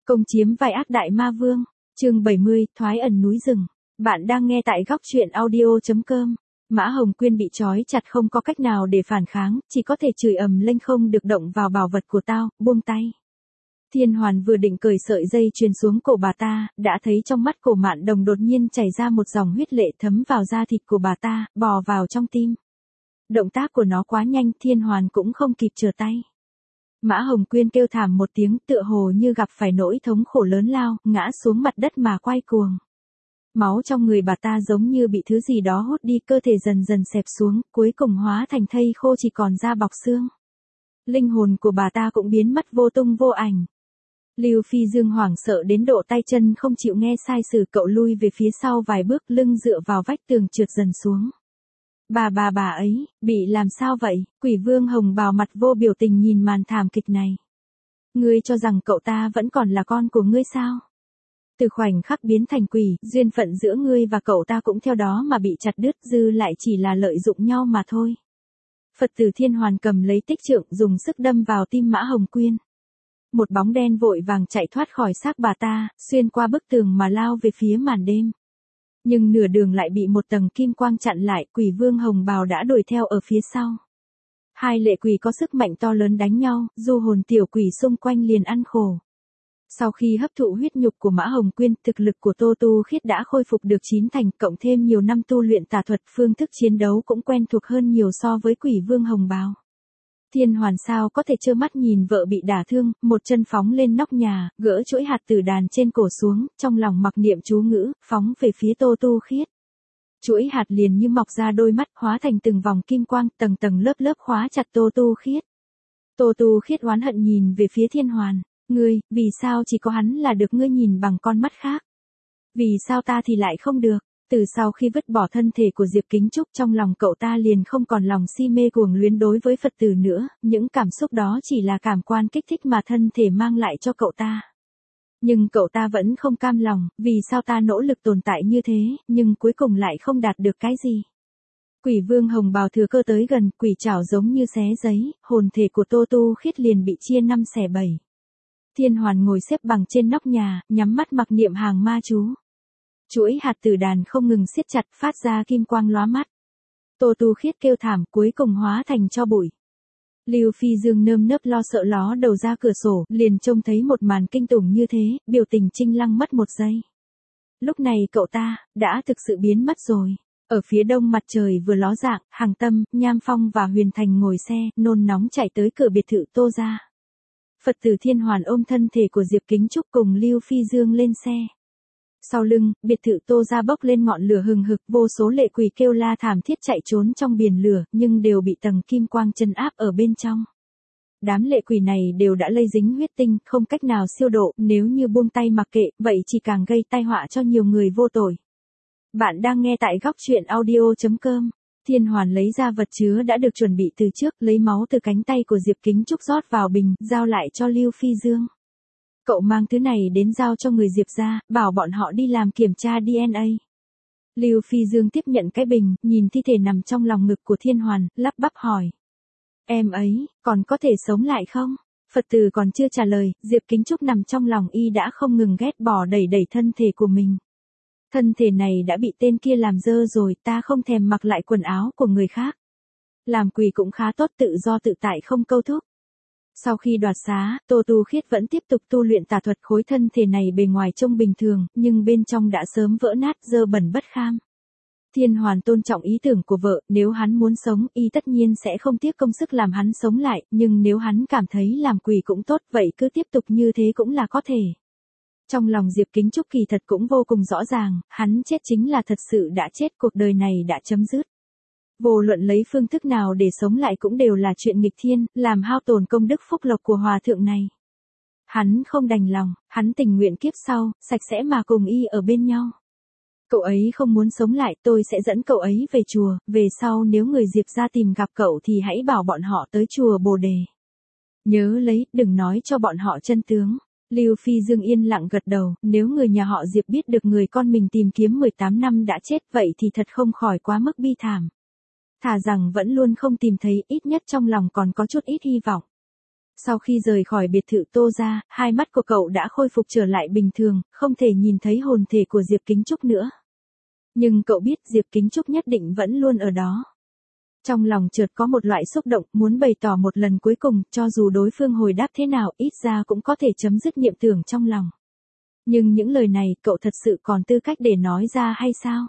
Công chiếm vai ác đại ma vương, chương 70, thoái ẩn núi rừng. Bạn đang nghe tại góc truyện audio.com. Mã Hồng Quyên bị trói chặt không có cách nào để phản kháng, chỉ có thể chửi ầm lên không được động vào bảo vật của tao, buông tay. Thiên Hoàn vừa định cởi sợi dây chuyền xuống cổ bà ta, đã thấy trong mắt cổ Mạn Đồng đột nhiên chảy ra một dòng huyết lệ thấm vào da thịt của bà ta, bò vào trong tim. Động tác của nó quá nhanh, Thiên Hoàn cũng không kịp trở tay. Mã Hồng Quyên kêu thảm một tiếng, tựa hồ như gặp phải nỗi thống khổ lớn lao, ngã xuống mặt đất mà quay cuồng. Máu trong người bà ta giống như bị thứ gì đó hút đi, cơ thể dần dần xẹp xuống, cuối cùng hóa thành thây khô chỉ còn da bọc xương. Linh hồn của bà ta cũng biến mất vô tung vô ảnh. Lưu Phi Dương hoảng sợ đến độ tay chân không chịu nghe sai sử, cậu lui về phía sau vài bước, lưng dựa vào vách tường trượt dần xuống. Bà ấy, bị làm sao vậy? Quỷ Vương Hồng Bào mặt vô biểu tình nhìn màn thảm kịch này. Ngươi cho rằng cậu ta vẫn còn là con của ngươi sao? Từ khoảnh khắc biến thành quỷ, duyên phận giữa ngươi và cậu ta cũng theo đó mà bị chặt đứt, dư lại chỉ là lợi dụng nhau mà thôi. Phật tử Thiên Hoàn cầm lấy tích trượng, dùng sức đâm vào tim Mã Hồng Quyên. Một bóng đen vội vàng chạy thoát khỏi xác bà ta, xuyên qua bức tường mà lao về phía màn đêm. Nhưng nửa đường lại bị một tầng kim quang chặn lại, Quỷ Vương Hồng Bào đã đuổi theo ở phía sau. Hai lệ quỷ có sức mạnh to lớn đánh nhau, du hồn tiểu quỷ xung quanh liền ăn khổ. Sau khi hấp thụ huyết nhục của Mã Hồng Quyên, thực lực của Tô Tu Khiết đã khôi phục được 9 thành, cộng thêm nhiều năm tu luyện tà thuật, phương thức chiến đấu cũng quen thuộc hơn nhiều so với Quỷ Vương Hồng Bào. Thiên Hoàn sao có thể trơ mắt nhìn vợ bị đả thương, một chân phóng lên nóc nhà, gỡ chuỗi hạt tử đàn trên cổ xuống, trong lòng mặc niệm chú ngữ, phóng về phía Tô Tu Khiết. Chuỗi hạt liền như mọc ra đôi mắt, hóa thành từng vòng kim quang, tầng tầng lớp lớp khóa chặt Tô Tu Khiết. Tô Tu Khiết oán hận nhìn về phía Thiên Hoàn, ngươi, vì sao chỉ có hắn là được ngươi nhìn bằng con mắt khác? Vì sao ta thì lại không được? Từ sau khi vứt bỏ thân thể của Diệp Kính Trúc, trong lòng cậu ta liền không còn lòng si mê cuồng luyến đối với Phật tử nữa, những cảm xúc đó chỉ là cảm quan kích thích mà thân thể mang lại cho cậu ta. Nhưng cậu ta vẫn không cam lòng, vì sao ta nỗ lực tồn tại như thế, nhưng cuối cùng lại không đạt được cái gì. Quỷ Vương Hồng Bào thừa cơ tới gần, quỷ trảo giống như xé giấy, hồn thể của Tô Tu Khiết liền bị chia 5 xẻ 7. Thiên Hoàn ngồi xếp bằng trên nóc nhà, nhắm mắt mặc niệm hàng ma chú. Chuỗi hạt tử đàn không ngừng siết chặt, phát ra kim quang lóa mắt. Tô Tu Khiết kêu thảm, cuối cùng hóa thành tro bụi. Lưu Phi Dương nơm nớp lo sợ ló đầu ra cửa sổ, liền trông thấy một màn kinh tủng như thế, biểu tình Trinh Lăng mất một giây. Lúc này cậu ta đã thực sự biến mất rồi. Ở phía đông mặt trời vừa ló dạng, Hằng Tâm, Nham Phong và Huyền Thành ngồi xe, nôn nóng chạy tới cửa biệt thự Tô gia. Phật tử Thiên Hoàn ôm thân thể của Diệp Kính Trúc cùng Lưu Phi Dương lên xe. Sau lưng, biệt thự Tô gia bốc lên ngọn lửa hừng hực, vô số lệ quỷ kêu la thảm thiết chạy trốn trong biển lửa, nhưng đều bị tầng kim quang trấn áp ở bên trong. Đám lệ quỷ này đều đã lây dính huyết tinh, không cách nào siêu độ, nếu như buông tay mặc kệ, vậy chỉ càng gây tai họa cho nhiều người vô tội. Bạn đang nghe tại góc truyện audio.com. Thiên Hoàn lấy ra vật chứa đã được chuẩn bị từ trước, lấy máu từ cánh tay của Diệp Kính Trúc rót vào bình, giao lại cho Lưu Phi Dương. Cậu mang thứ này đến giao cho người Diệp gia, bảo bọn họ đi làm kiểm tra DNA. Lưu Phi Dương tiếp nhận cái bình, nhìn thi thể nằm trong lòng ngực của Thiên Hoàn, lắp bắp hỏi. Em ấy, còn có thể sống lại không? Phật tử còn chưa trả lời, Diệp Kính Trúc nằm trong lòng y đã không ngừng ghét bỏ đẩy thân thể của mình. Thân thể này đã bị tên kia làm dơ rồi, ta không thèm mặc lại quần áo của người khác. Làm quỷ cũng khá tốt, tự do tự tại không câu thúc. Sau khi đoạt xá, Tô Tu Khiết vẫn tiếp tục tu luyện tà thuật, khối thân thể này bề ngoài trông bình thường, nhưng bên trong đã sớm vỡ nát, dơ bẩn bất kham. Thiên Hoàn tôn trọng ý tưởng của vợ, nếu hắn muốn sống, y tất nhiên sẽ không tiếc công sức làm hắn sống lại, nhưng nếu hắn cảm thấy làm quỷ cũng tốt, vậy cứ tiếp tục như thế cũng là có thể. Trong lòng Diệp Kính Trúc kỳ thật cũng vô cùng rõ ràng, hắn chết chính là thật sự đã chết, cuộc đời này đã chấm dứt. Vô luận lấy phương thức nào để sống lại cũng đều là chuyện nghịch thiên, làm hao tổn công đức phúc lộc của hòa thượng này. Hắn không đành lòng, hắn tình nguyện kiếp sau, sạch sẽ mà cùng y ở bên nhau. Cậu ấy không muốn sống lại, tôi sẽ dẫn cậu ấy về chùa, về sau nếu người Diệp gia tìm gặp cậu thì hãy bảo bọn họ tới chùa Bồ Đề. Nhớ lấy, đừng nói cho bọn họ chân tướng. Lưu Phi Dương yên lặng gật đầu, nếu người nhà họ Diệp biết được người con mình tìm kiếm 18 năm đã chết, vậy thì thật không khỏi quá mức bi thảm. Thà rằng vẫn luôn không tìm thấy, ít nhất trong lòng còn có chút ít hy vọng. Sau khi rời khỏi biệt thự Tô gia, hai mắt của cậu đã khôi phục trở lại bình thường, không thể nhìn thấy hồn thể của Diệp Kính Trúc nữa. Nhưng cậu biết Diệp Kính Trúc nhất định vẫn luôn ở đó. Trong lòng chợt có một loại xúc động, muốn bày tỏ một lần cuối cùng, cho dù đối phương hồi đáp thế nào, ít ra cũng có thể chấm dứt niệm tưởng trong lòng. Nhưng những lời này, cậu thật sự còn tư cách để nói ra hay sao?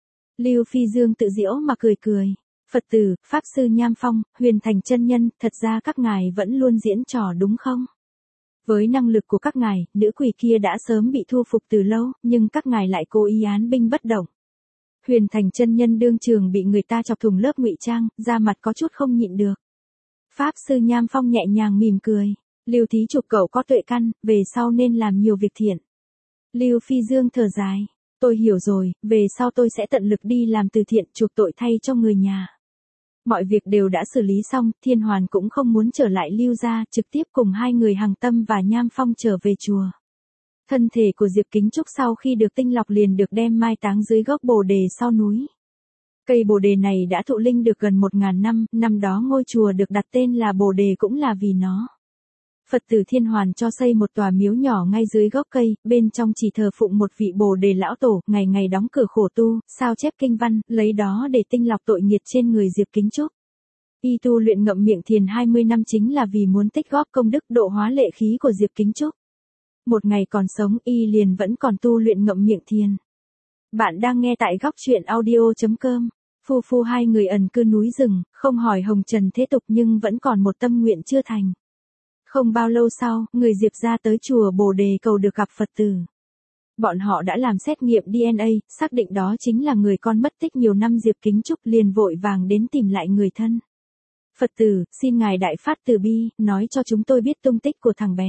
Lưu Phi Dương tự giễu mà cười cười. Phật tử, Pháp Sư Nham Phong, Huyền Thành chân nhân, thật ra các ngài vẫn luôn diễn trò đúng không? Với năng lực của các ngài, nữ quỷ kia đã sớm bị thu phục từ lâu, nhưng các ngài lại cố ý án binh bất động. Huyền Thành chân nhân đương trường bị người ta chọc thủng lớp ngụy trang, da mặt có chút không nhịn được. Pháp Sư Nham Phong nhẹ nhàng mỉm cười. Lưu thí chủ cậu có tuệ căn, về sau nên làm nhiều việc thiện. Lưu Phi Dương thở dài. Tôi hiểu rồi, về sau tôi sẽ tận lực đi làm từ thiện chuộc tội thay cho người nhà. Mọi việc đều đã xử lý xong, Thiên Hoàn cũng không muốn trở lại Lưu gia, trực tiếp cùng hai người Hằng Tâm và Nham Phong trở về chùa. Thân thể của Diệp Kính Trúc sau khi được tinh lọc liền được đem mai táng dưới gốc bồ đề sau núi. Cây bồ đề này đã thụ linh được gần 1000 năm, năm đó ngôi chùa được đặt tên là Bồ Đề cũng là vì nó. Phật tử Thiên Hoàn cho xây một tòa miếu nhỏ ngay dưới gốc cây, bên trong chỉ thờ phụng một vị Bồ Đề lão tổ, ngày ngày đóng cửa khổ tu, sao chép kinh văn, lấy đó để tinh lọc tội nghiệt trên người Diệp Kính Trúc. Y tu luyện ngậm miệng thiền 20 năm chính là vì muốn tích góp công đức độ hóa lệ khí của Diệp Kính Trúc. Một ngày còn sống y liền vẫn còn tu luyện ngậm miệng thiền. Bạn đang nghe tại góc truyện audio.com. Phu phu hai người ẩn cư núi rừng, không hỏi hồng trần thế tục nhưng vẫn còn một tâm nguyện chưa thành. Không bao lâu sau, người Diệp ra tới chùa Bồ Đề cầu được gặp Phật tử. Bọn họ đã làm xét nghiệm DNA, xác định đó chính là người con mất tích nhiều năm Diệp Kính Trúc, liền vội vàng đến tìm lại người thân. Phật tử, xin ngài đại phát từ bi, nói cho chúng tôi biết tung tích của thằng bé.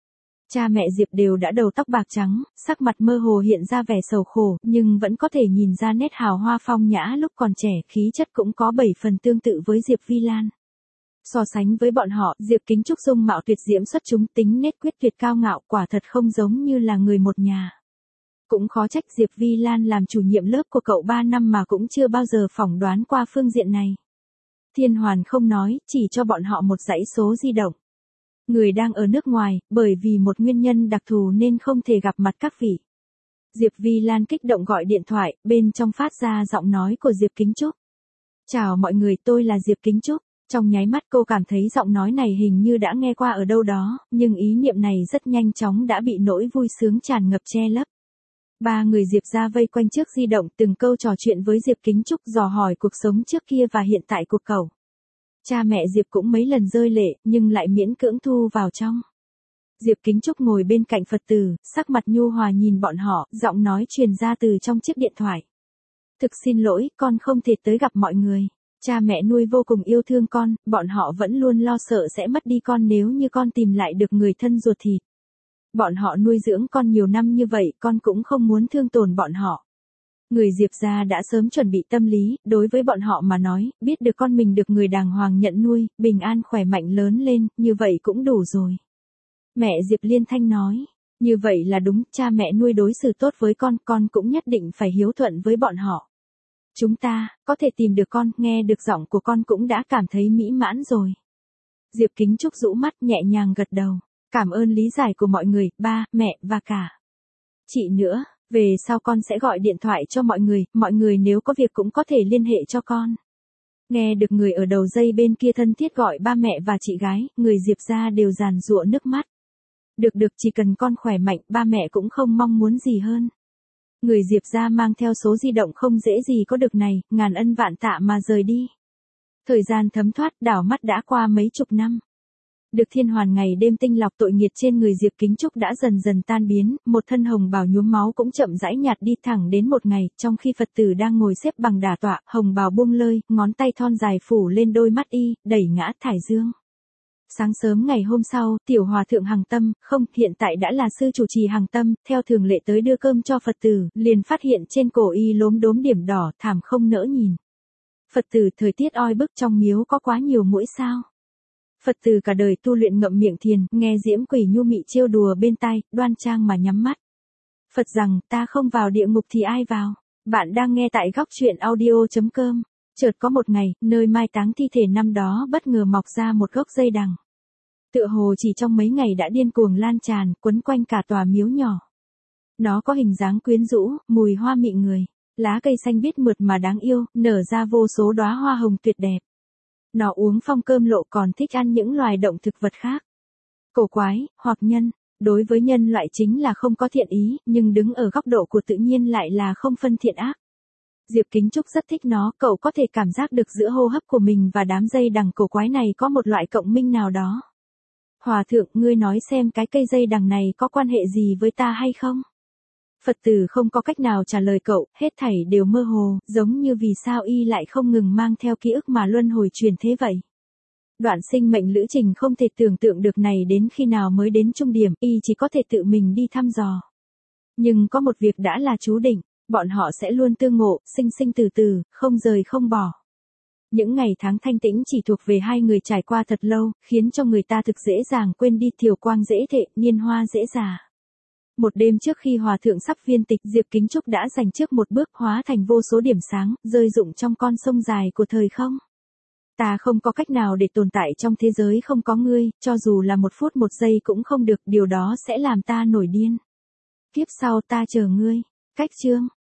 Cha mẹ Diệp đều đã đầu tóc bạc trắng, sắc mặt mơ hồ hiện ra vẻ sầu khổ, nhưng vẫn có thể nhìn ra nét hào hoa phong nhã lúc còn trẻ, khí chất cũng có 7 phần tương tự với Diệp Vi Lan. So sánh với bọn họ, Diệp Kính Trúc dung mạo tuyệt diễm xuất chúng, tính nết quyết tuyệt cao ngạo, quả thật không giống như là người một nhà. Cũng khó trách Diệp Vi Lan làm chủ nhiệm lớp của cậu 3 năm mà cũng chưa bao giờ phỏng đoán qua phương diện này. Thiên Hoàn không nói, chỉ cho bọn họ một dãy số di động. Người đang ở nước ngoài, bởi vì một nguyên nhân đặc thù nên không thể gặp mặt các vị. Diệp Vi Lan kích động gọi điện thoại, bên trong phát ra giọng nói của Diệp Kính Trúc. Chào mọi người, tôi là Diệp Kính Trúc. Trong nháy mắt cô cảm thấy giọng nói này hình như đã nghe qua ở đâu đó, nhưng ý niệm này rất nhanh chóng đã bị nỗi vui sướng tràn ngập che lấp. Ba người Diệp ra vây quanh trước di động, từng câu trò chuyện với Diệp Kính Trúc, dò hỏi cuộc sống trước kia và hiện tại của cậu. Cha mẹ Diệp cũng mấy lần rơi lệ, nhưng lại miễn cưỡng thu vào trong. Diệp Kính Trúc ngồi bên cạnh Phật tử, sắc mặt nhu hòa nhìn bọn họ, giọng nói truyền ra từ trong chiếc điện thoại. Thực xin lỗi, con không thể tới gặp mọi người. Cha mẹ nuôi vô cùng yêu thương con, bọn họ vẫn luôn lo sợ sẽ mất đi con nếu như con tìm lại được người thân ruột thịt. Bọn họ nuôi dưỡng con nhiều năm như vậy, con cũng không muốn thương tổn bọn họ. Người Diệp gia đã sớm chuẩn bị tâm lý, đối với bọn họ mà nói, biết được con mình được người đàng hoàng nhận nuôi, bình an khỏe mạnh lớn lên, như vậy cũng đủ rồi. Mẹ Diệp Liên Thanh nói, như vậy là đúng, cha mẹ nuôi đối xử tốt với con cũng nhất định phải hiếu thuận với bọn họ. Chúng ta, có thể tìm được con, nghe được giọng của con cũng đã cảm thấy mỹ mãn rồi. Diệp Kính Trúc rũ mắt nhẹ nhàng gật đầu, cảm ơn lý giải của mọi người, ba, mẹ và cả chị nữa. Về sau con sẽ gọi điện thoại cho mọi người nếu có việc cũng có thể liên hệ cho con. Nghe được người ở đầu dây bên kia thân thiết gọi ba mẹ và chị gái, người Diệp ra đều giàn giụa nước mắt. Được, chỉ cần con khỏe mạnh, ba mẹ cũng không mong muốn gì hơn. Người Diệp ra mang theo số di động không dễ gì có được này, ngàn ân vạn tạ mà rời đi. Thời gian thấm thoát, đảo mắt đã qua mấy chục năm. Được Thiên Hoàn ngày đêm tinh lọc tội nghiệt trên người Diệp Kính Trúc đã dần dần tan biến, một thân hồng bào nhuốm máu cũng chậm rãi nhạt đi, thẳng đến một ngày, trong khi Phật tử đang ngồi xếp bằng đả tọa, hồng bào buông lơi, ngón tay thon dài phủ lên đôi mắt y, đẩy ngã thải dương. Sáng sớm ngày hôm sau, tiểu hòa thượng Hằng Tâm, không, hiện tại đã là sư chủ trì Hằng Tâm, theo thường lệ tới đưa cơm cho Phật tử, liền phát hiện trên cổ y lốm đốm điểm đỏ, thảm không nỡ nhìn. Phật tử, thời tiết oi bức trong miếu có quá nhiều muỗi sao? Phật tử cả đời tu luyện ngậm miệng thiền, nghe diễm quỷ nhu mị trêu đùa bên tai, đoan trang mà nhắm mắt. Phật rằng, ta không vào địa ngục thì ai vào? Bạn đang nghe tại góc truyện audio.com. Chợt có một ngày, nơi mai táng thi thể năm đó bất ngờ mọc ra một gốc dây đằng. Tựa hồ chỉ trong mấy ngày đã điên cuồng lan tràn, quấn quanh cả tòa miếu nhỏ. Nó có hình dáng quyến rũ, mùi hoa mị người, lá cây xanh biếc mượt mà đáng yêu, nở ra vô số đóa hoa hồng tuyệt đẹp. Nó uống phong cơm lộ còn thích ăn những loài động thực vật khác. Cổ quái, hoặc nhân, đối với nhân loại chính là không có thiện ý, nhưng đứng ở góc độ của tự nhiên lại là không phân thiện ác. Diệp Kính Trúc rất thích nó, cậu có thể cảm giác được giữa hô hấp của mình và đám dây đằng cổ quái này có một loại cộng minh nào đó. Hòa thượng, ngươi nói xem cái cây dây đằng này có quan hệ gì với ta hay không? Phật tử không có cách nào trả lời cậu, hết thảy đều mơ hồ, giống như vì sao y lại không ngừng mang theo ký ức mà luân hồi truyền thế vậy. Đoạn sinh mệnh lữ trình không thể tưởng tượng được này đến khi nào mới đến trung điểm, y chỉ có thể tự mình đi thăm dò. Nhưng có một việc đã là chú định, bọn họ sẽ luôn tương ngộ, sinh sinh từ từ, không rời không bỏ. Những ngày tháng thanh tĩnh chỉ thuộc về hai người trải qua thật lâu, khiến cho người ta thực dễ dàng quên đi thiều quang dễ thệ, niên hoa dễ già. Một đêm trước khi hòa thượng sắp viên tịch, Diệp Kính Trúc đã giành trước một bước hóa thành vô số điểm sáng, rơi rụng trong con sông dài của thời không. Ta không có cách nào để tồn tại trong thế giới không có ngươi, cho dù là 1 phút 1 giây cũng không được, điều đó sẽ làm ta nổi điên. Kiếp sau ta chờ ngươi. Cách chương